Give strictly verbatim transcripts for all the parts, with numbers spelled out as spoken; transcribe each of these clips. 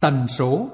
Tần số.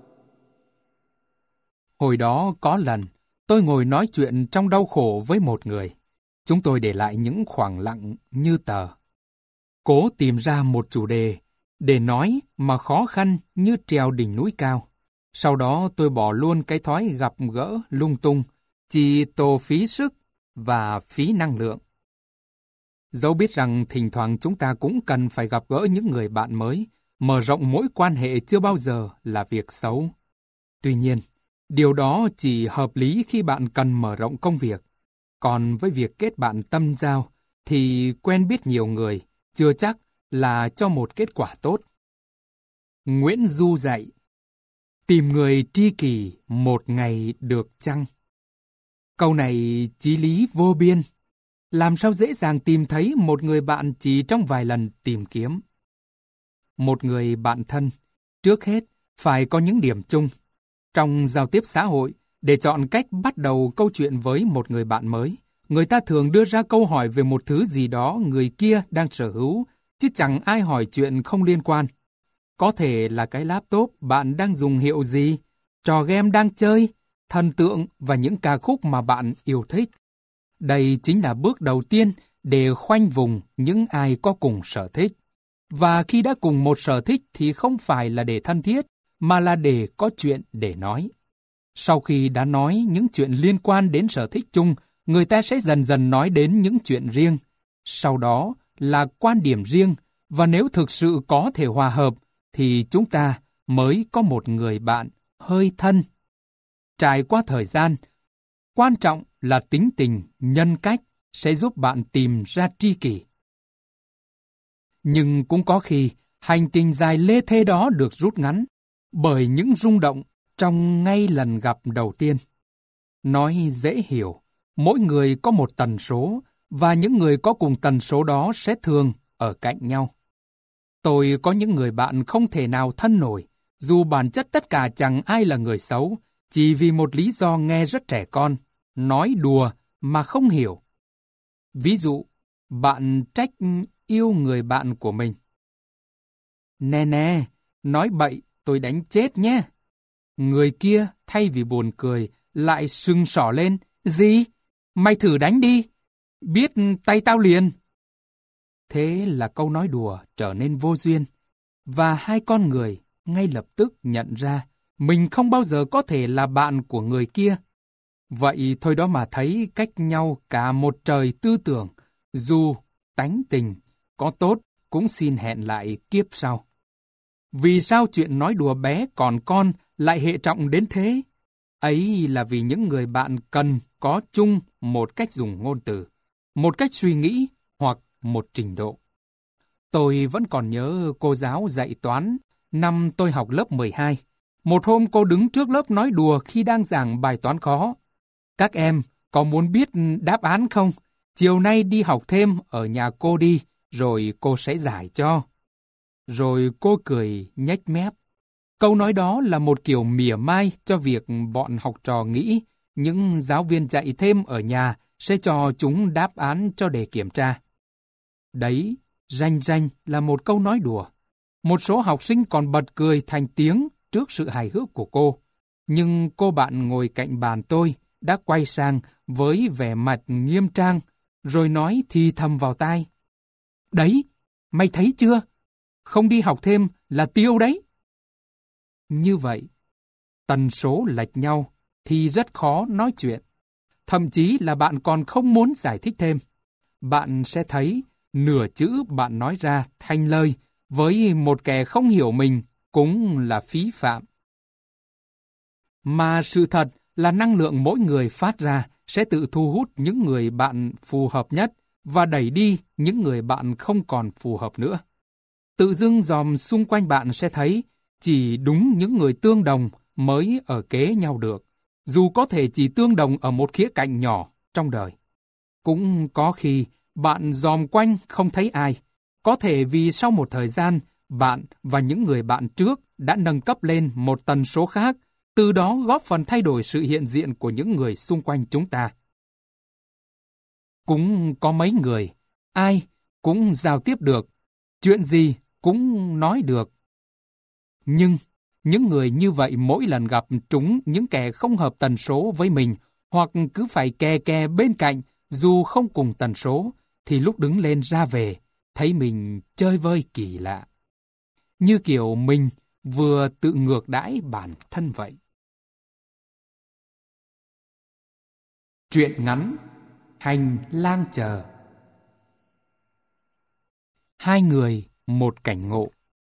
Hồi đó có lần, tôi ngồi nói chuyện trong đau khổ với một người. Chúng tôi để lại những khoảng lặng như tờ. Cố tìm ra một chủ đề để nói mà khó khăn như trèo đỉnh núi cao. Sau đó tôi bỏ luôn cái thói gặp gỡ lung tung, chỉ tổ phí sức và phí năng lượng. Dẫu biết rằng thỉnh thoảng chúng ta cũng cần phải gặp gỡ những người bạn mới, mở rộng mối quan hệ chưa bao giờ là việc xấu. Tuy nhiên, điều đó chỉ hợp lý khi bạn cần mở rộng công việc. Còn với việc kết bạn tâm giao, thì quen biết nhiều người chưa chắc là cho một kết quả tốt. Nguyễn Du dạy, tìm người tri kỷ một ngày được chăng? Câu này chí lý vô biên. Làm sao dễ dàng tìm thấy một người bạn chỉ trong vài lần tìm kiếm? Một người bạn thân, trước hết, phải có những điểm chung. Trong giao tiếp xã hội, để chọn cách bắt đầu câu chuyện với một người bạn mới, người ta thường đưa ra câu hỏi về một thứ gì đó người kia đang sở hữu, chứ chẳng ai hỏi chuyện không liên quan. Có thể là cái laptop bạn đang dùng hiệu gì, trò game đang chơi, thần tượng và những ca khúc mà bạn yêu thích. Đây chính là bước đầu tiên để khoanh vùng những ai có cùng sở thích. Và khi đã cùng một sở thích thì không phải là để thân thiết, mà là để có chuyện để nói. Sau khi đã nói những chuyện liên quan đến sở thích chung, người ta sẽ dần dần nói đến những chuyện riêng. Sau đó là quan điểm riêng, và nếu thực sự có thể hòa hợp, thì chúng ta mới có một người bạn hơi thân. Trải qua thời gian, quan trọng là tính tình, nhân cách sẽ giúp bạn tìm ra tri kỷ. Nhưng cũng có khi, hành trình dài lê thê đó được rút ngắn bởi những rung động trong ngay lần gặp đầu tiên. Nói dễ hiểu, mỗi người có một tần số, và những người có cùng tần số đó sẽ thường ở cạnh nhau. Tôi có những người bạn không thể nào thân nổi, dù bản chất tất cả chẳng ai là người xấu, chỉ vì một lý do nghe rất trẻ con, nói đùa mà không hiểu. Ví dụ, bạn trách yêu người bạn của mình. Nè nè, nói bậy tôi đánh chết nhé. Người kia thay vì buồn cười lại sưng sỏ lên. Gì? Mày thử đánh đi. Biết tay tao liền. Thế là câu nói đùa trở nên vô duyên. Và hai con người ngay lập tức nhận ra mình không bao giờ có thể là bạn của người kia. Vậy thôi đó mà thấy cách nhau cả một trời tư tưởng, dù tánh tình có tốt cũng xin hẹn lại kiếp sau. Vì sao chuyện nói đùa bé còn con lại hệ trọng đến thế? Ấy là vì những người bạn cần có chung một cách dùng ngôn từ, một cách suy nghĩ hoặc một trình độ. Tôi vẫn còn nhớ cô giáo dạy toán năm tôi học lớp mười hai. Một hôm cô đứng trước lớp nói đùa khi đang giảng bài toán khó. Các em có muốn biết đáp án không? Chiều nay đi học thêm ở nhà cô đi, rồi cô sẽ giải cho. Rồi cô cười nhếch mép. Câu nói đó là một kiểu mỉa mai cho việc bọn học trò nghĩ những giáo viên dạy thêm ở nhà sẽ cho chúng đáp án cho đề kiểm tra. Đấy, ranh ranh là một câu nói đùa. Một số học sinh còn bật cười thành tiếng trước sự hài hước của cô. Nhưng cô bạn ngồi cạnh bàn tôi đã quay sang với vẻ mặt nghiêm trang, rồi nói thì thầm vào tai. Đấy, mày thấy chưa? Không đi học thêm là tiêu đấy. Như vậy, tần số lệch nhau thì rất khó nói chuyện. Thậm chí là bạn còn không muốn giải thích thêm. Bạn sẽ thấy nửa chữ bạn nói ra thành lời với một kẻ không hiểu mình cũng là phí phạm. Mà sự thật là năng lượng mỗi người phát ra sẽ tự thu hút những người bạn phù hợp nhất và đẩy đi những người bạn không còn phù hợp nữa. Tự dưng dòm xung quanh bạn sẽ thấy chỉ đúng những người tương đồng mới ở kế nhau được, dù có thể chỉ tương đồng ở một khía cạnh nhỏ trong đời. Cũng có khi bạn dòm quanh không thấy ai, có thể vì sau một thời gian, bạn và những người bạn trước đã nâng cấp lên một tần số khác, từ đó góp phần thay đổi sự hiện diện của những người xung quanh chúng ta. Cũng có mấy người, ai cũng giao tiếp được, chuyện gì cũng nói được. Nhưng Những người như vậy mỗi lần gặp trúng những kẻ không hợp tần số với mình, hoặc cứ phải kè kè bên cạnh dù không cùng tần số, thì lúc đứng lên ra về, thấy mình chơi vơi kỳ lạ. Như kiểu mình vừa tự ngược đãi bản thân vậy. Truyện ngắn Hành lang chờ. Hai người, một cảnh ngộ.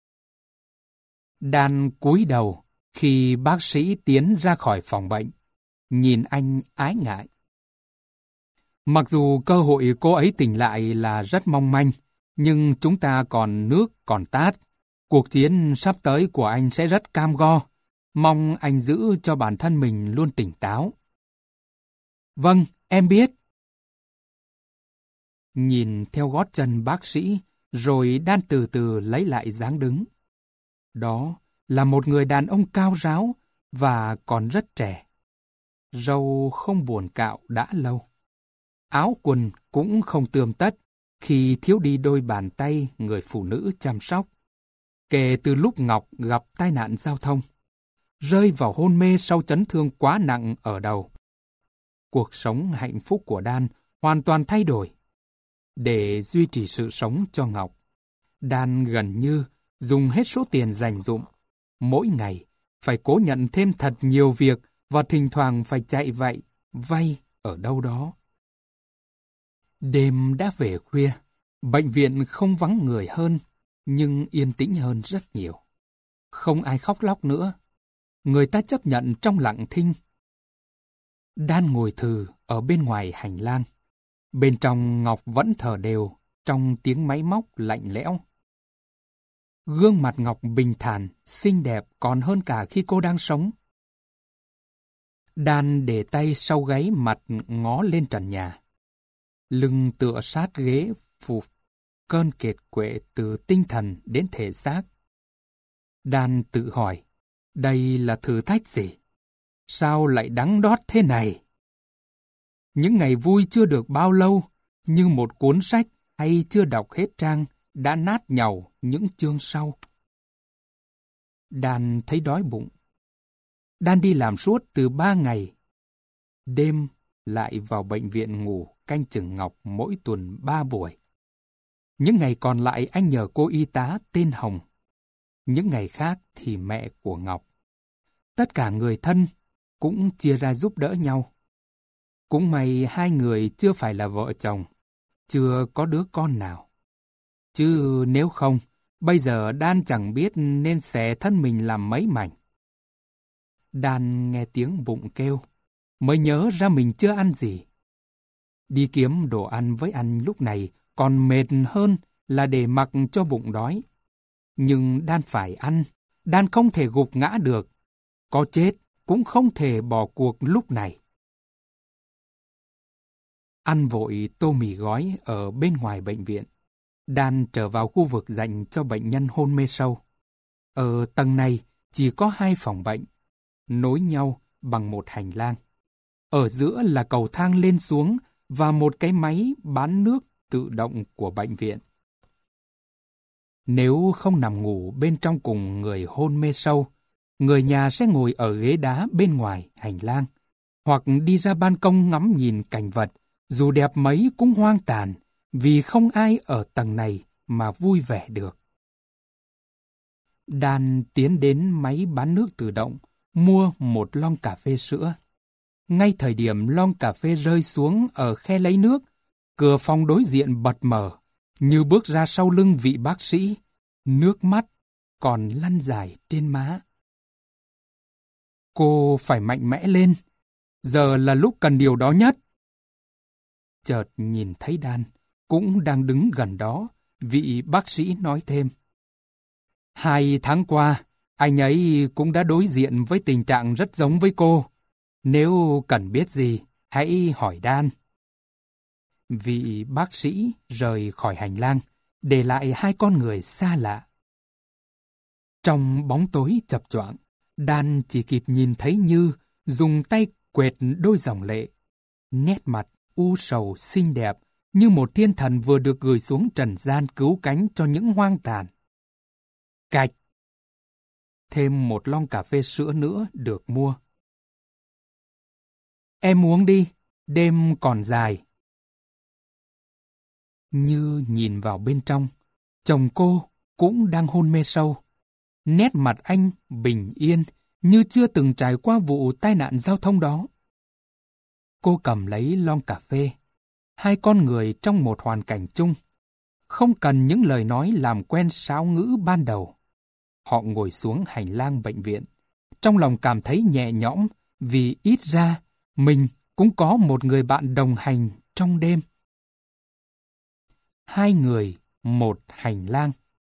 Dan cúi đầu khi bác sĩ tiến ra khỏi phòng bệnh, nhìn anh ái ngại. Mặc dù cơ hội cô ấy tỉnh lại là rất mong manh, nhưng chúng ta còn nước còn tát. Cuộc chiến sắp tới của anh sẽ rất cam go. Mong anh giữ cho bản thân mình luôn tỉnh táo. Vâng, em biết. Nhìn theo gót chân bác sĩ, rồi Dan từ từ lấy lại dáng đứng. Đó là một người đàn ông cao ráo và còn rất trẻ. Râu không buồn cạo đã lâu. Áo quần cũng không tươm tất khi thiếu đi đôi bàn tay người phụ nữ chăm sóc. Kể từ lúc Ngọc gặp tai nạn giao thông, rơi vào hôn mê sau chấn thương quá nặng ở đầu. Cuộc sống hạnh phúc của Dan hoàn toàn thay đổi. Để duy trì sự sống cho Ngọc, Dan gần như dùng hết số tiền dành dụm. Mỗi ngày phải cố nhận thêm thật nhiều việc và thỉnh thoảng phải chạy vậy, vay ở đâu đó. Đêm đã về khuya, bệnh viện không vắng người hơn, nhưng yên tĩnh hơn rất nhiều. Không ai khóc lóc nữa. Người ta chấp nhận trong lặng thinh. Dan ngồi thừ ở bên ngoài hành lang. Bên trong Ngọc vẫn thở đều trong tiếng máy móc lạnh lẽo. Gương mặt Ngọc bình thản, xinh đẹp còn hơn cả khi cô đang sống. Dan để tay sau gáy, mặt ngó lên trần nhà. Lưng tựa sát ghế, phục cơn kiệt quệ từ tinh thần đến thể xác. Dan tự hỏi, đây là thử thách gì? Sao lại đắng đót thế này? Những ngày vui chưa được bao lâu, như một cuốn sách hay chưa đọc hết trang, đã nát nhàu những chương sau. Dan thấy đói bụng. Dan đi làm suốt từ ba ngày. Đêm lại vào bệnh viện ngủ canh chừng Ngọc mỗi tuần ba buổi. Những ngày còn lại anh nhờ cô y tá tên Hồng. Những ngày khác thì mẹ của Ngọc. Tất cả người thân cũng chia ra giúp đỡ nhau. Cũng may hai người chưa phải là vợ chồng, chưa có đứa con nào. Chứ nếu không, bây giờ Dan chẳng biết nên xẻ thân mình làm mấy mảnh. Dan nghe tiếng bụng kêu, mới nhớ ra mình chưa ăn gì. Đi kiếm đồ ăn với anh lúc này còn mệt hơn là để mặc cho bụng đói. Nhưng Dan phải ăn, Dan không thể gục ngã được. Có chết cũng không thể bỏ cuộc lúc này. Ăn vội tô mì gói ở bên ngoài bệnh viện. Dan trở vào khu vực dành cho bệnh nhân hôn mê sâu. Ở tầng này chỉ có hai phòng bệnh, nối nhau bằng một hành lang. Ở giữa là cầu thang lên xuống và một cái máy bán nước tự động của bệnh viện. Nếu không nằm ngủ bên trong cùng người hôn mê sâu, người nhà sẽ ngồi ở ghế đá bên ngoài hành lang, hoặc đi ra ban công ngắm nhìn cảnh vật, dù đẹp mấy cũng hoang tàn, vì không ai ở tầng này mà vui vẻ được. Dan tiến đến máy bán nước tự động, mua một lon cà phê sữa. Ngay thời điểm lon cà phê rơi xuống ở khe lấy nước, cửa phòng đối diện bật mở, như bước ra sau lưng vị bác sĩ, nước mắt còn lăn dài trên má. Cô phải mạnh mẽ lên, giờ là lúc cần điều đó nhất. Chợt nhìn thấy Dan, cũng đang đứng gần đó, vị bác sĩ nói thêm. Hai tháng qua, anh ấy cũng đã đối diện với tình trạng rất giống với cô. Nếu cần biết gì, hãy hỏi Dan. Vị bác sĩ rời khỏi hành lang, để lại hai con người xa lạ. Trong bóng tối chập choạng, Dan chỉ kịp nhìn thấy Như dùng tay quệt đôi dòng lệ. Nét mặt u sầu xinh đẹp như một thiên thần vừa được gửi xuống trần gian cứu cánh cho những hoang tàn. Cạch! thêm một lon cà phê sữa nữa được mua. Em uống đi, đêm còn dài. Như nhìn vào bên trong, chồng cô cũng đang hôn mê sâu. Nét mặt anh bình yên như chưa từng trải qua vụ tai nạn giao thông đó. Cô cầm lấy lon cà phê. Hai con người trong một hoàn cảnh chung. Không cần những lời nói làm quen sáo ngữ ban đầu. Họ ngồi xuống hành lang bệnh viện. Trong lòng cảm thấy nhẹ nhõm vì ít ra mình cũng có một người bạn đồng hành trong đêm. Hai người, một hành lang.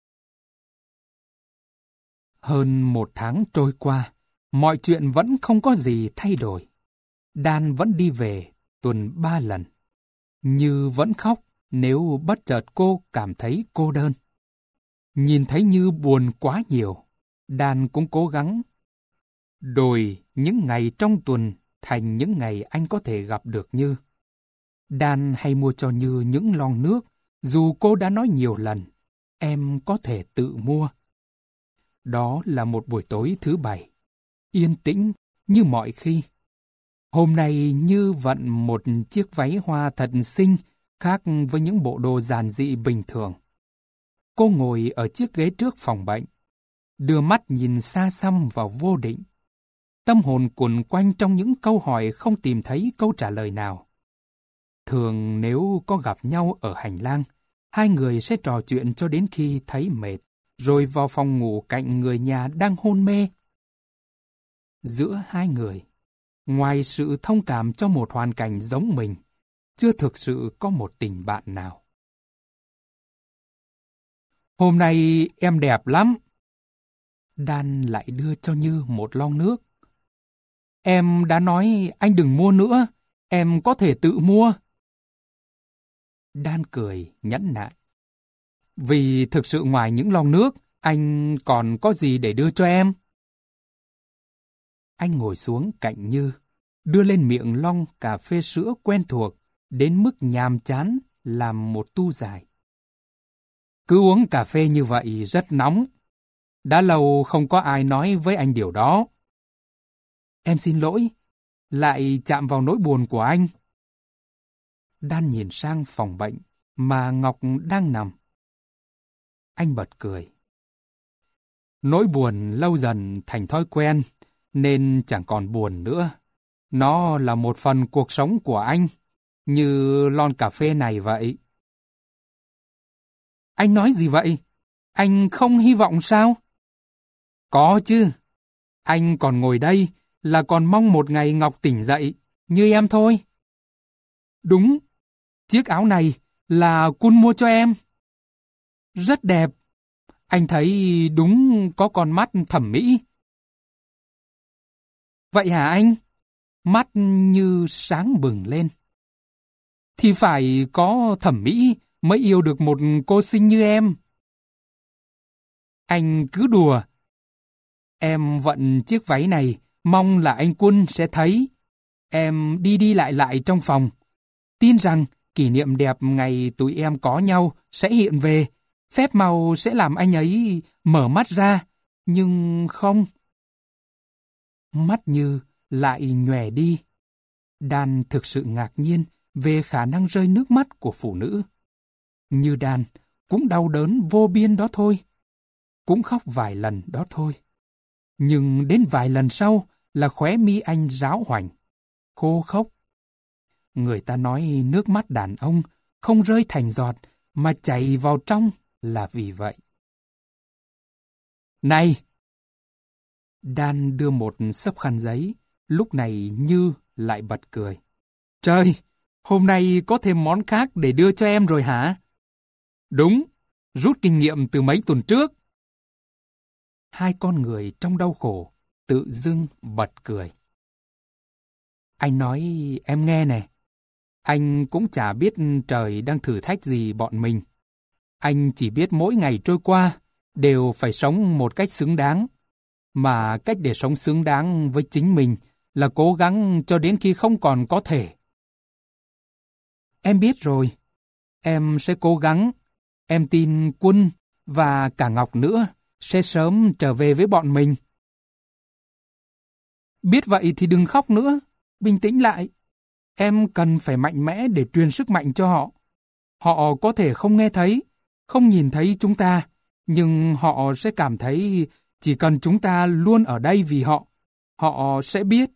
Hơn một tháng trôi qua, mọi chuyện vẫn không có gì thay đổi. Dan vẫn đi về tuần ba lần. Như vẫn khóc nếu bất chợt cô cảm thấy cô đơn. Nhìn thấy Như buồn quá nhiều, Dan cũng cố gắng đổi những ngày trong tuần thành những ngày anh có thể gặp được Như. Dan hay mua cho Như những lon nước, dù cô đã nói nhiều lần, em có thể tự mua. Đó là một buổi tối thứ bảy, yên tĩnh như mọi khi. Hôm nay Như vận một chiếc váy hoa thật xinh, khác với những bộ đồ giản dị bình thường. Cô ngồi ở chiếc ghế trước phòng bệnh, đưa mắt nhìn xa xăm vào vô định. Tâm hồn cuộn quanh trong những câu hỏi không tìm thấy câu trả lời nào. Thường nếu có gặp nhau ở hành lang, hai người sẽ trò chuyện cho đến khi thấy mệt, rồi vào phòng ngủ cạnh người nhà đang hôn mê. Giữa hai người, ngoài sự thông cảm cho một hoàn cảnh giống mình, chưa thực sự có một tình bạn nào. Hôm nay em đẹp lắm. Dan lại đưa cho Như một lon nước. Em đã nói anh đừng mua nữa, em có thể tự mua. Dan cười nhẫn nại. Vì thực sự ngoài những lon nước, anh còn có gì để đưa cho em? Anh ngồi xuống cạnh Như, đưa lên miệng lon cà phê sữa quen thuộc, đến mức nhàm chán làm một tu dài. Cứ uống cà phê như vậy rất nóng. Đã lâu không có ai nói với anh điều đó. Em xin lỗi, lại chạm vào nỗi buồn của anh. Dan nhìn sang phòng bệnh mà Ngọc đang nằm. Anh bật cười. Nỗi buồn lâu dần thành thói quen, nên chẳng còn buồn nữa. Nó là một phần cuộc sống của anh, như lon cà phê này vậy. Anh nói gì vậy? Anh không hy vọng sao? Có chứ. Anh còn ngồi đây là còn mong một ngày Ngọc tỉnh dậy, như em thôi. Đúng, chiếc áo này là Kun mua cho em. Rất đẹp. Anh thấy đúng có con mắt thẩm mỹ. Vậy hả anh? Mắt như sáng bừng lên. Thì phải có thẩm mỹ mới yêu được một cô xinh như em. Anh cứ đùa. Em vận chiếc váy này, mong là anh Quân sẽ thấy. Em đi đi lại lại trong phòng. Tin rằng kỷ niệm đẹp ngày tụi em có nhau sẽ hiện về. Phép màu sẽ làm anh ấy mở mắt ra. Nhưng không. Mắt Như lại nhòe đi. Dan thực sự ngạc nhiên về khả năng rơi nước mắt của phụ nữ. Như Dan cũng đau đớn vô biên đó thôi. Cũng khóc vài lần đó thôi. Nhưng đến vài lần sau là khóe mi anh ráo hoảnh, khô khốc. Người ta nói nước mắt đàn ông không rơi thành giọt mà chảy vào trong là vì vậy. Này! Dan đưa một xấp khăn giấy, lúc này Như lại bật cười. Trời! Hôm nay có thêm món khác để đưa cho em rồi hả? Đúng, rút kinh nghiệm từ mấy tuần trước. Hai con người trong đau khổ tự dưng bật cười. Anh nói em nghe nè. Anh cũng chả biết trời đang thử thách gì bọn mình. Anh chỉ biết mỗi ngày trôi qua đều phải sống một cách xứng đáng. Mà cách để sống xứng đáng với chính mình là cố gắng cho đến khi không còn có thể. Em biết rồi. Em sẽ cố gắng. Em tin Quân và cả Ngọc nữa sẽ sớm trở về với bọn mình. biết vậy thì đừng khóc nữa. Bình tĩnh lại. Em cần phải mạnh mẽ để truyền sức mạnh cho họ. Họ có thể không nghe thấy, không nhìn thấy chúng ta, nhưng họ sẽ cảm thấy chỉ cần chúng ta luôn ở đây vì họ, họ sẽ biết.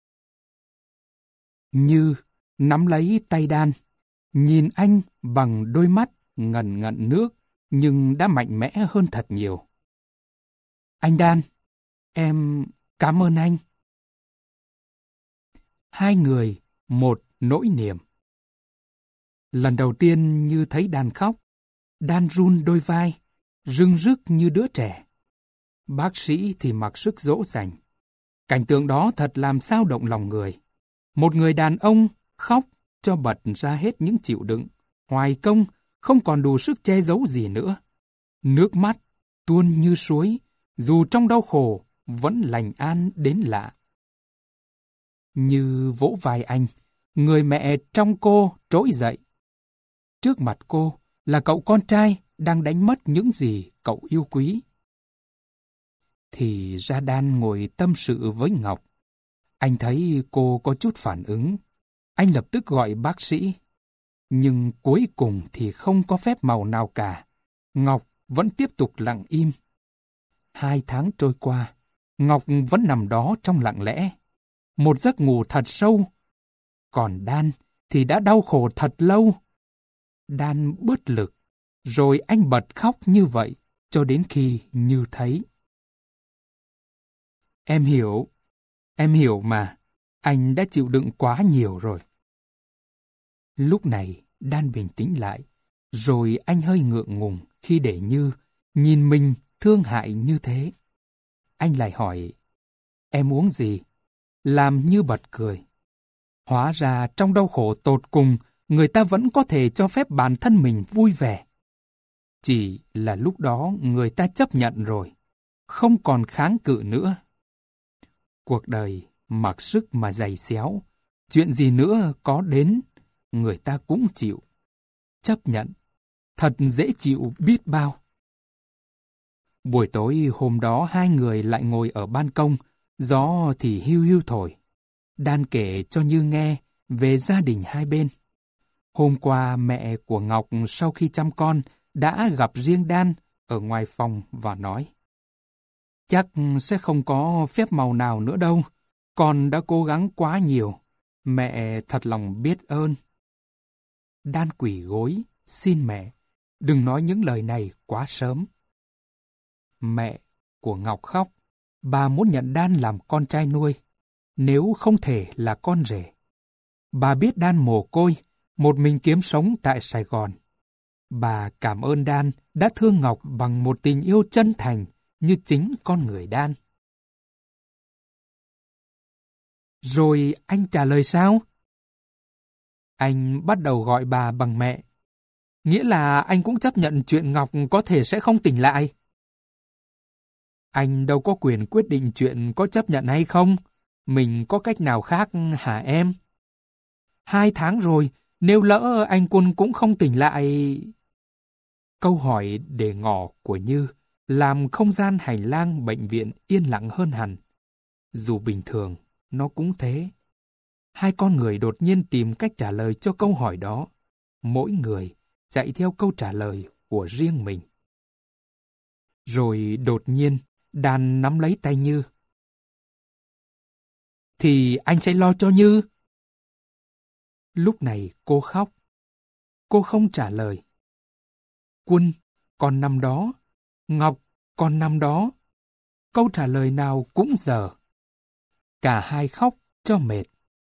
Như nắm lấy tay Dan, nhìn anh bằng đôi mắt ngần ngận nước, nhưng đã mạnh mẽ hơn thật nhiều. Anh Dan, em cảm ơn anh. Hai người, một nỗi niềm. Lần đầu tiên Như thấy Dan khóc, Dan run đôi vai, rưng rức như đứa trẻ. Bác sĩ thì mặc sức dỗ dành. Cảnh tượng đó thật làm xao động lòng người. Một người đàn ông khóc cho bật ra hết những chịu đựng, hoài công, không còn đủ sức che giấu gì nữa. Nước mắt tuôn như suối, dù trong đau khổ vẫn lành an đến lạ. Như vỗ vai anh, người mẹ trong cô trỗi dậy. Trước mặt cô là cậu con trai đang đánh mất những gì cậu yêu quý. Thì ra Dan ngồi tâm sự với Ngọc. Anh thấy cô có chút phản ứng. Anh lập tức gọi bác sĩ. Nhưng cuối cùng thì không có phép màu nào cả. Ngọc vẫn tiếp tục lặng im. Hai tháng trôi qua, Ngọc vẫn nằm đó trong lặng lẽ. Một giấc ngủ thật sâu. Còn Dan thì đã đau khổ thật lâu. Dan bớt lực, rồi anh bật khóc như vậy cho đến khi Như thấy. Em hiểu, em hiểu mà, anh đã chịu đựng quá nhiều rồi. Lúc này, Dan bình tĩnh lại, rồi anh hơi ngượng ngùng khi để Như nhìn mình thương hại như thế. Anh lại hỏi, em uống gì? Làm Như bật cười. Hóa ra trong đau khổ tột cùng, người ta vẫn có thể cho phép bản thân mình vui vẻ. Chỉ là lúc đó người ta chấp nhận rồi, không còn kháng cự nữa. Cuộc đời mặc sức mà giày xéo, chuyện gì nữa có đến, người ta cũng chịu. Chấp nhận, thật dễ chịu biết bao. Buổi tối hôm đó hai người lại ngồi ở ban công, gió thì hiu hiu thổi. Dan kể cho Như nghe về gia đình hai bên. Hôm qua mẹ của Ngọc sau khi chăm con đã gặp riêng Dan ở ngoài phòng và nói: Chắc sẽ không có phép màu nào nữa đâu. Con đã cố gắng quá nhiều. Mẹ thật lòng biết ơn. Dan quỳ gối, xin mẹ, đừng nói những lời này quá sớm. Mẹ của Ngọc khóc. Bà muốn nhận Dan làm con trai nuôi, nếu không thể là con rể. Bà biết Dan mồ côi, một mình kiếm sống tại Sài Gòn. Bà cảm ơn Dan đã thương Ngọc bằng một tình yêu chân thành như chính con người Dan. Rồi anh trả lời sao? Anh bắt đầu gọi bà bằng mẹ. Nghĩa là anh cũng chấp nhận chuyện Ngọc có thể sẽ không tỉnh lại. Anh đâu có quyền quyết định chuyện có chấp nhận hay không. Mình có cách nào khác hả em? Hai tháng rồi, nếu lỡ anh Quân cũng không tỉnh lại... Câu hỏi để ngỏ của Như làm không gian hành lang bệnh viện yên lặng hơn hẳn. Dù bình thường, nó cũng thế. Hai con người đột nhiên tìm cách trả lời cho câu hỏi đó. Mỗi người chạy theo câu trả lời của riêng mình. Rồi đột nhiên, Dan nắm lấy tay Như. Thì anh sẽ lo cho Như. Lúc này cô khóc. Cô không trả lời. Quân, con nằm đó. Ngọc, con nằm đó. Câu trả lời nào cũng dở. Cả hai khóc cho mệt.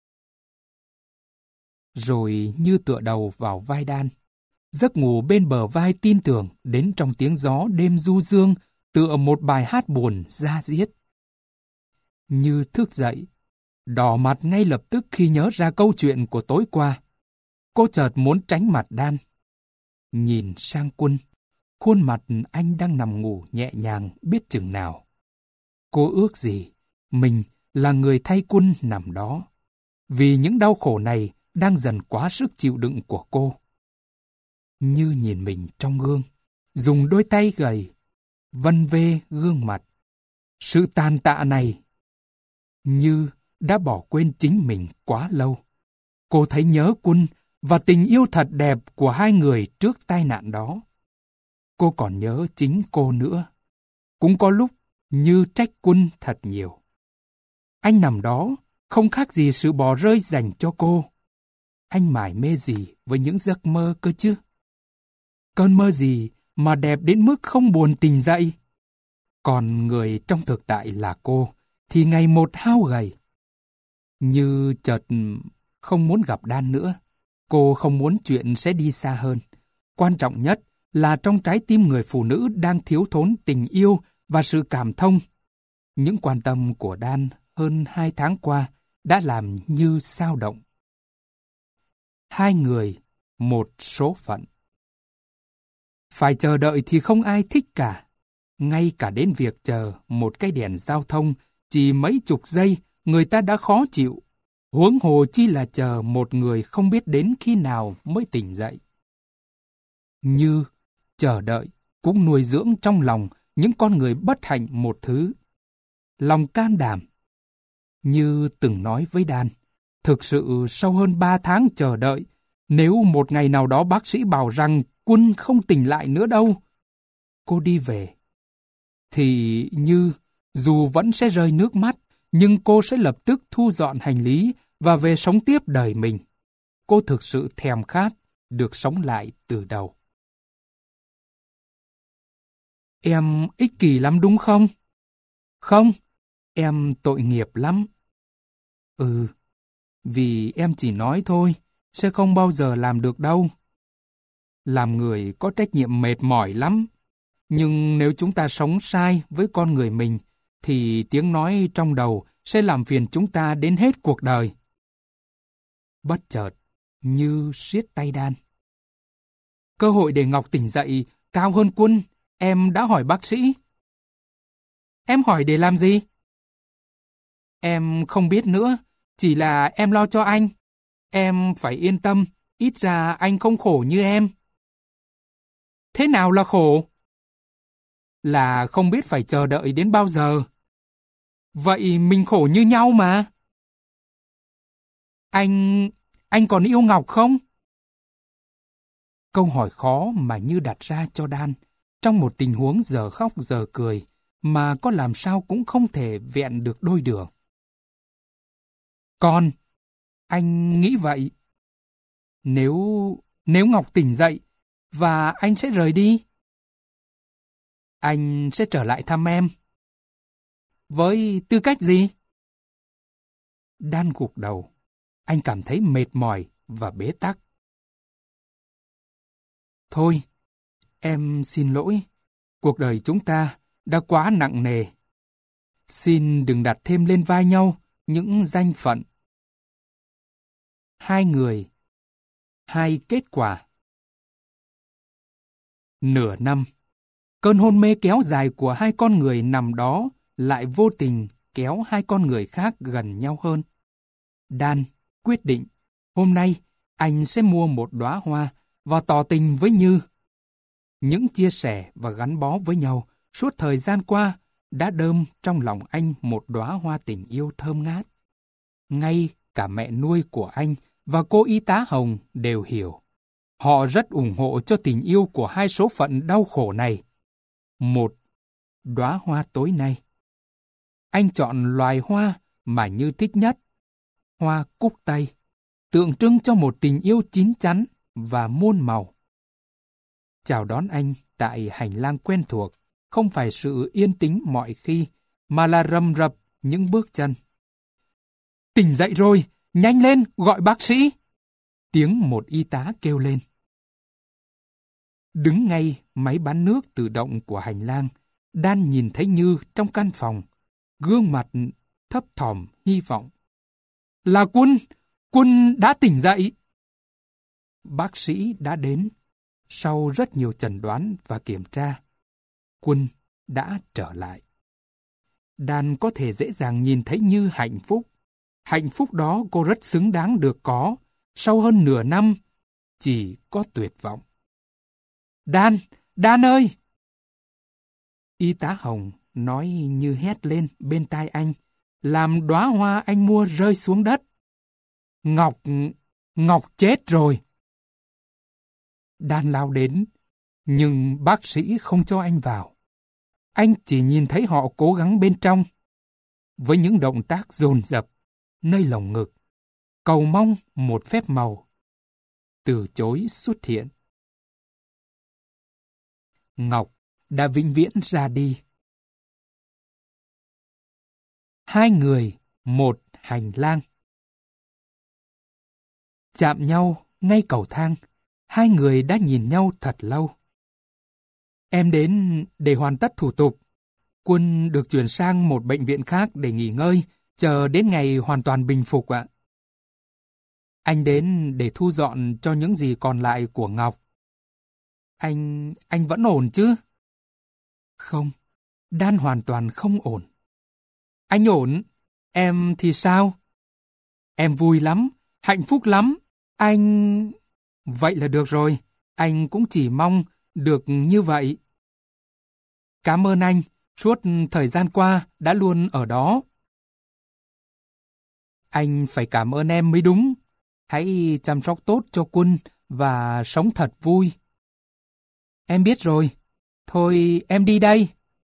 Rồi Như tựa đầu vào vai Dan. Giấc ngủ bên bờ vai tin tưởng đến trong tiếng gió đêm du dương tựa một bài hát buồn da diết. Như thức dậy, đỏ mặt ngay lập tức khi nhớ ra câu chuyện của tối qua. Cô chợt muốn tránh mặt Dan. Nhìn sang Quân, khuôn mặt anh đang nằm ngủ nhẹ nhàng biết chừng nào. Cô ước gì mình là người thay Quân nằm đó, vì những đau khổ này đang dần quá sức chịu đựng của cô. Như nhìn mình trong gương, dùng đôi tay gầy, vân vê gương mặt. Sự tàn tạ này, Như đã bỏ quên chính mình quá lâu. Cô thấy nhớ Quân và tình yêu thật đẹp của hai người trước tai nạn đó. Cô còn nhớ chính cô nữa. Cũng có lúc Như trách Quân thật nhiều. Anh nằm đó, không khác gì sự bỏ rơi dành cho cô. Anh mải mê gì với những giấc mơ cơ chứ? Cơn mơ gì mà đẹp đến mức không buồn tỉnh dậy? Còn người trong thực tại là cô, thì ngày một hao gầy. Như chợt không muốn gặp Dan nữa. Cô không muốn chuyện sẽ đi xa hơn. Quan trọng nhất là trong trái tim người phụ nữ đang thiếu thốn tình yêu và sự cảm thông. Những quan tâm của Dan hơn hai tháng qua đã làm Như xao động. Hai người, một số phận. Phải chờ đợi thì không ai thích cả. Ngay cả đến việc chờ một cái đèn giao thông chỉ mấy chục giây, người ta đã khó chịu. Huống hồ chi là chờ một người không biết đến khi nào mới tỉnh dậy. Như chờ đợi cũng nuôi dưỡng trong lòng những con người bất hạnh một thứ: lòng can đảm. Như từng nói với Dan, thực sự sau hơn ba tháng chờ đợi, nếu một ngày nào đó bác sĩ bảo rằng Quân không tỉnh lại nữa đâu, cô đi về, thì Như dù vẫn sẽ rơi nước mắt, nhưng cô sẽ lập tức thu dọn hành lý và về sống tiếp đời mình. Cô thực sự thèm khát được sống lại từ đầu. Em ích kỷ lắm đúng không? Không, em tội nghiệp lắm. Ừ, vì em chỉ nói thôi, sẽ không bao giờ làm được đâu. Làm người có trách nhiệm mệt mỏi lắm. Nhưng nếu chúng ta sống sai với con người mình, thì tiếng nói trong đầu sẽ làm phiền chúng ta đến hết cuộc đời. Bất chợt, Như siết tay Dan. Cơ hội để Ngọc tỉnh dậy cao hơn Quân, em đã hỏi bác sĩ. Em hỏi để làm gì? Em không biết nữa, chỉ là em lo cho anh. Em phải yên tâm, ít ra anh không khổ như em. Thế nào là khổ? Là không biết phải chờ đợi đến bao giờ. Vậy mình khổ như nhau mà. Anh... anh còn yêu Ngọc không? Câu hỏi khó mà Như đặt ra cho Dan, trong một tình huống giờ khóc giờ cười, mà có làm sao cũng không thể vẹn được đôi đường. Còn, anh nghĩ vậy. Nếu... nếu Ngọc tỉnh dậy, và anh sẽ rời đi, anh sẽ trở lại thăm em. Với tư cách gì? Dan gục đầu. Anh cảm thấy mệt mỏi và bế tắc. Thôi, em xin lỗi. Cuộc đời chúng ta đã quá nặng nề. Xin đừng đặt thêm lên vai nhau những danh phận. Hai người, hai kết quả. Nửa năm, cơn hôn mê kéo dài của hai con người nằm đó lại vô tình kéo hai con người khác gần nhau hơn. Dan quyết định, hôm nay anh sẽ mua một đóa hoa và tỏ tình với Như. Những chia sẻ và gắn bó với nhau suốt thời gian qua đã đơm trong lòng anh một đóa hoa tình yêu thơm ngát. Ngay cả mẹ nuôi của anh và cô y tá Hồng đều hiểu. Họ rất ủng hộ cho tình yêu của hai số phận đau khổ này. Một đóa hoa tối nay. Anh chọn loài hoa mà Như thích nhất, hoa cúc tây, tượng trưng cho một tình yêu chín chắn và muôn màu. Chào đón anh tại hành lang quen thuộc, không phải sự yên tĩnh mọi khi, mà là rầm rập những bước chân. Tỉnh dậy rồi, nhanh lên, gọi bác sĩ! Tiếng một y tá kêu lên. Đứng ngay máy bán nước tự động của hành lang, Dan nhìn thấy Như trong căn phòng, gương mặt thấp thỏm hy vọng. Là Quân! Quân đã tỉnh dậy! Bác sĩ đã đến. Sau rất nhiều chẩn đoán và kiểm tra, Quân đã trở lại. Dan có thể dễ dàng nhìn thấy Như hạnh phúc. Hạnh phúc đó cô rất xứng đáng được có. Sau hơn nửa năm, chỉ có tuyệt vọng. Dan! Dan ơi! Y tá Hồng nói như hét lên bên tai anh, làm đóa hoa anh mua rơi xuống đất. Ngọc, Ngọc chết rồi. Dan lao đến, nhưng bác sĩ không cho anh vào. Anh chỉ nhìn thấy họ cố gắng bên trong, với những động tác dồn dập, nơi lồng ngực, cầu mong một phép màu, từ chối xuất hiện. Ngọc đã vĩnh viễn ra đi. Hai người, một hành lang. Chạm nhau ngay cầu thang, hai người đã nhìn nhau thật lâu. Em đến để hoàn tất thủ tục. Quân được chuyển sang một bệnh viện khác để nghỉ ngơi, chờ đến ngày hoàn toàn bình phục ạ. Anh đến để thu dọn cho những gì còn lại của Ngọc. Anh, anh vẫn ổn chứ? Không, Dan hoàn toàn không ổn. Anh ổn, em thì sao? Em vui lắm, hạnh phúc lắm. Anh... Vậy là được rồi, anh cũng chỉ mong được như vậy. Cảm ơn anh, suốt thời gian qua đã luôn ở đó. Anh phải cảm ơn em mới đúng. Hãy chăm sóc tốt cho Quân và sống thật vui. Em biết rồi. Thôi em đi đây.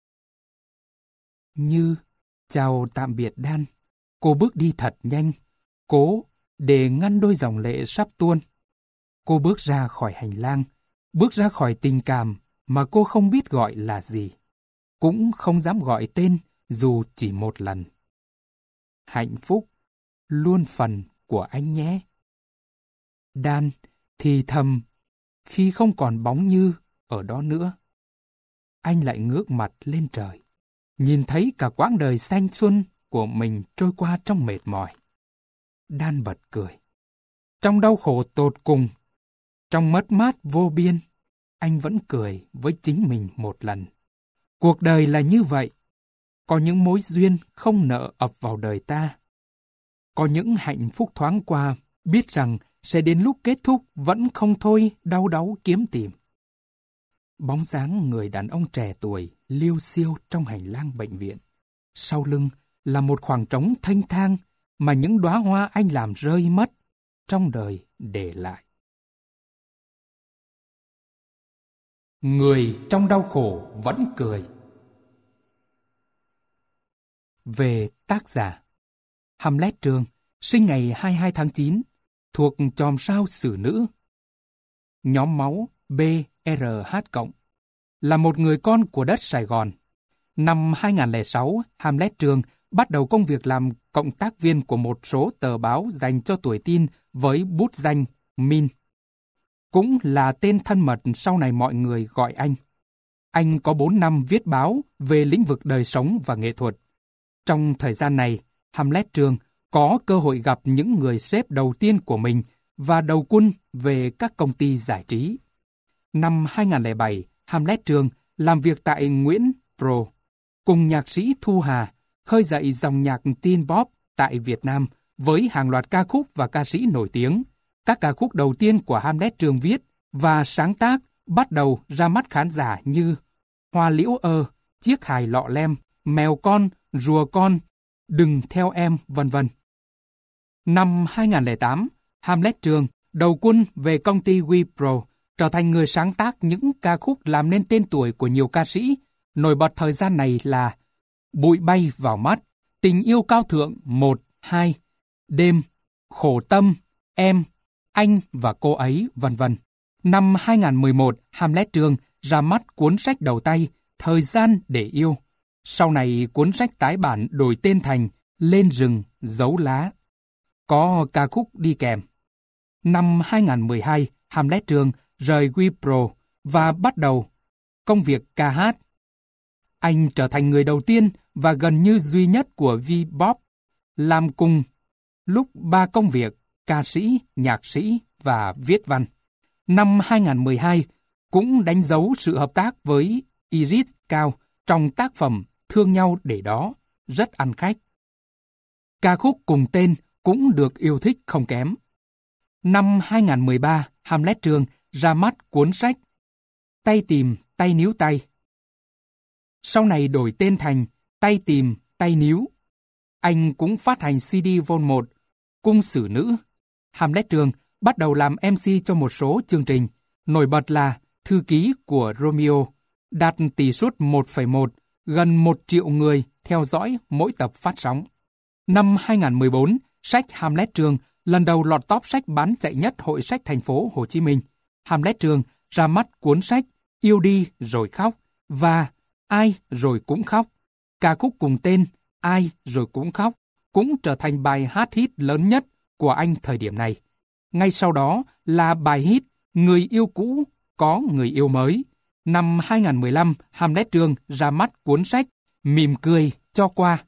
Như chào tạm biệt Dan, cô bước đi thật nhanh, cố để ngăn đôi dòng lệ sắp tuôn. Cô bước ra khỏi hành lang, bước ra khỏi tình cảm mà cô không biết gọi là gì, cũng không dám gọi tên dù chỉ một lần. Hạnh phúc luôn phần của anh nhé. Dan thì thầm khi không còn bóng Như ở đó nữa. Anh lại ngước mặt lên trời, nhìn thấy cả quãng đời thanh xuân của mình trôi qua trong mệt mỏi. Dan bật cười. Trong đau khổ tột cùng, trong mất mát vô biên, anh vẫn cười với chính mình một lần. Cuộc đời là như vậy. Có những mối duyên không nỡ ập vào đời ta. Có những hạnh phúc thoáng qua, biết rằng sẽ đến lúc kết thúc vẫn không thôi đau đáu kiếm tìm. Bóng dáng người đàn ông trẻ tuổi liêu xiêu trong hành lang bệnh viện. Sau lưng là một khoảng trống thênh thang mà những đóa hoa anh làm rơi mất trong đời để lại. Người trong đau khổ vẫn cười. Về tác giả: Hamlet Trương, sinh ngày hai mươi hai tháng chín, thuộc chòm sao Xử Nữ. Nhóm máu bê rờ hát cộng, là một người con của đất Sài Gòn. Năm hai không không sáu, Hamlet Trương bắt đầu công việc làm cộng tác viên của một số tờ báo dành cho tuổi teen với bút danh Min. Cũng là tên thân mật sau này mọi người gọi anh. Anh có bốn năm viết báo về lĩnh vực đời sống và nghệ thuật. Trong thời gian này, Hamlet Trương có cơ hội gặp những người sếp đầu tiên của mình và đầu quân về các công ty giải trí. Năm hai không không bảy, Hamlet Trương làm việc tại Nguyễn Pro, cùng nhạc sĩ Thu Hà, khơi dậy dòng nhạc teen pop tại Việt Nam với hàng loạt ca khúc và ca sĩ nổi tiếng. Các ca khúc đầu tiên của Hamlet Trương viết và sáng tác bắt đầu ra mắt khán giả như Hoa liễu ơ, Chiếc hài lọ lem, Mèo con, Rùa con, Đừng theo em, vân vân. Năm hai không không tám, Hamlet Trương đầu quân về công ty Wipro, trở thành người sáng tác những ca khúc làm nên tên tuổi của nhiều ca sĩ. Nổi bật thời gian này là Bụi bay vào mắt, Tình yêu cao thượng một, hai, Đêm, Khổ tâm, Em, Anh và cô ấy, vân vân. Năm hai không một một, Hamlet Trương ra mắt cuốn sách đầu tay Thời gian để yêu. Sau này cuốn sách tái bản đổi tên thành Lên rừng giấu lá, có ca khúc đi kèm. Năm hai không một hai, Hamlet Trương rời Wipro và bắt đầu công việc ca hát. Anh trở thành người đầu tiên và gần như duy nhất của V-pop làm cùng lúc ba công việc: ca sĩ, nhạc sĩ và viết văn. Năm hai không một hai cũng đánh dấu sự hợp tác với Iris Cao trong tác phẩm Thương nhau để đó, rất ăn khách. Ca khúc cùng tên cũng được yêu thích không kém. Năm hai không một ba, Hamlet Trương ra mắt cuốn sách Tay tìm, tay níu tay. Sau này đổi tên thành Tay tìm, tay níu. Anh cũng phát hành xê đê Vol một, Cung xử nữ. Hamlet Trương bắt đầu làm em xê cho một số chương trình, nổi bật là Thư ký của Romeo, đạt tỷ suất một phẩy một, gần một triệu người theo dõi mỗi tập phát sóng. Năm hai không một bốn, sách Hamlet Trương lần đầu lọt top sách bán chạy nhất Hội sách thành phố Hồ Chí Minh. Hamlet Trương ra mắt cuốn sách Yêu đi rồi khóc và Ai rồi cũng khóc. Ca khúc cùng tên Ai rồi cũng khóc cũng trở thành bài hát hit lớn nhất của anh thời điểm này. Ngay sau đó là bài hit Người yêu cũ có người yêu mới. Năm hai không một lăm, Hamlet Trương ra mắt cuốn sách Mỉm cười cho qua,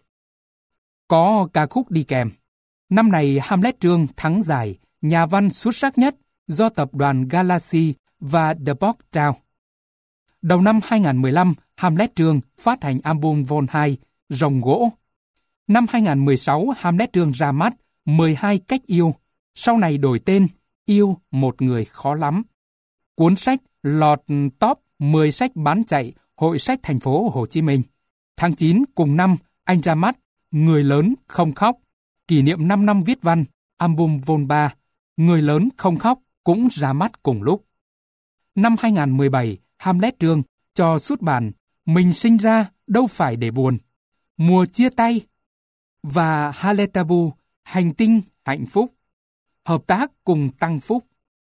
có ca khúc đi kèm. Năm này Hamlet Trương thắng giải nhà văn xuất sắc nhất do tập đoàn Galaxy và The Box trao. Đầu năm hai không một lăm, Hamlet Trương phát hành album Vol hai, Rồng gỗ. Năm hai không một sáu, Hamlet Trương ra mắt mười hai cách yêu, sau này đổi tên Yêu một người khó lắm. Cuốn sách lọt top mười sách bán chạy Hội sách thành phố Hồ Chí Minh. Tháng chín cùng năm, anh ra mắt Người lớn không khóc, kỷ niệm năm năm viết văn, album Vol ba, Người lớn không khóc cũng ra mắt cùng lúc. Năm hai không một bảy, Hamlet Trương cho xuất bản Mình sinh ra đâu phải để buồn, Mùa chia tay và Haletabu, Hành tinh hạnh phúc, hợp tác cùng Tăng Phúc.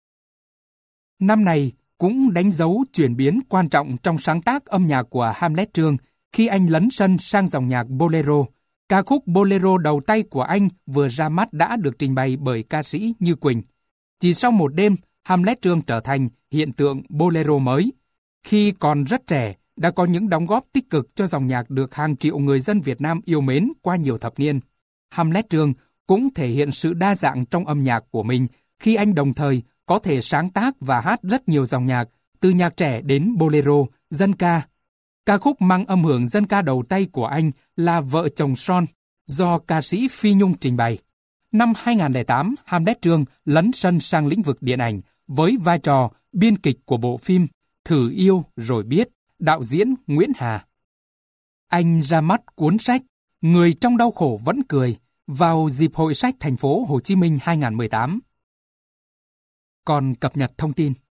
Năm này cũng đánh dấu chuyển biến quan trọng trong sáng tác âm nhạc của Hamlet Trương khi anh lấn sân sang dòng nhạc Bolero. Ca khúc Bolero đầu tay của anh vừa ra mắt đã được trình bày bởi ca sĩ Như Quỳnh. Chỉ sau một đêm, Hamlet Trương trở thành hiện tượng Bolero mới. Khi còn rất trẻ, đã có những đóng góp tích cực cho dòng nhạc được hàng triệu người dân Việt Nam yêu mến qua nhiều thập niên. Hamlet Trương cũng thể hiện sự đa dạng trong âm nhạc của mình khi anh đồng thời có thể sáng tác và hát rất nhiều dòng nhạc, từ nhạc trẻ đến bolero, dân ca. Ca khúc mang âm hưởng dân ca đầu tay của anh là Vợ chồng son, do ca sĩ Phi Nhung trình bày. Năm hai không không tám, Hamlet Trương lấn sân sang lĩnh vực điện ảnh với vai trò biên kịch của bộ phim Thử yêu rồi biết, đạo diễn Nguyễn Hà. Anh ra mắt cuốn sách Người trong đau khổ vẫn cười vào dịp Hội sách thành phố Hồ Chí Minh hai không một tám. Còn cập nhật thông tin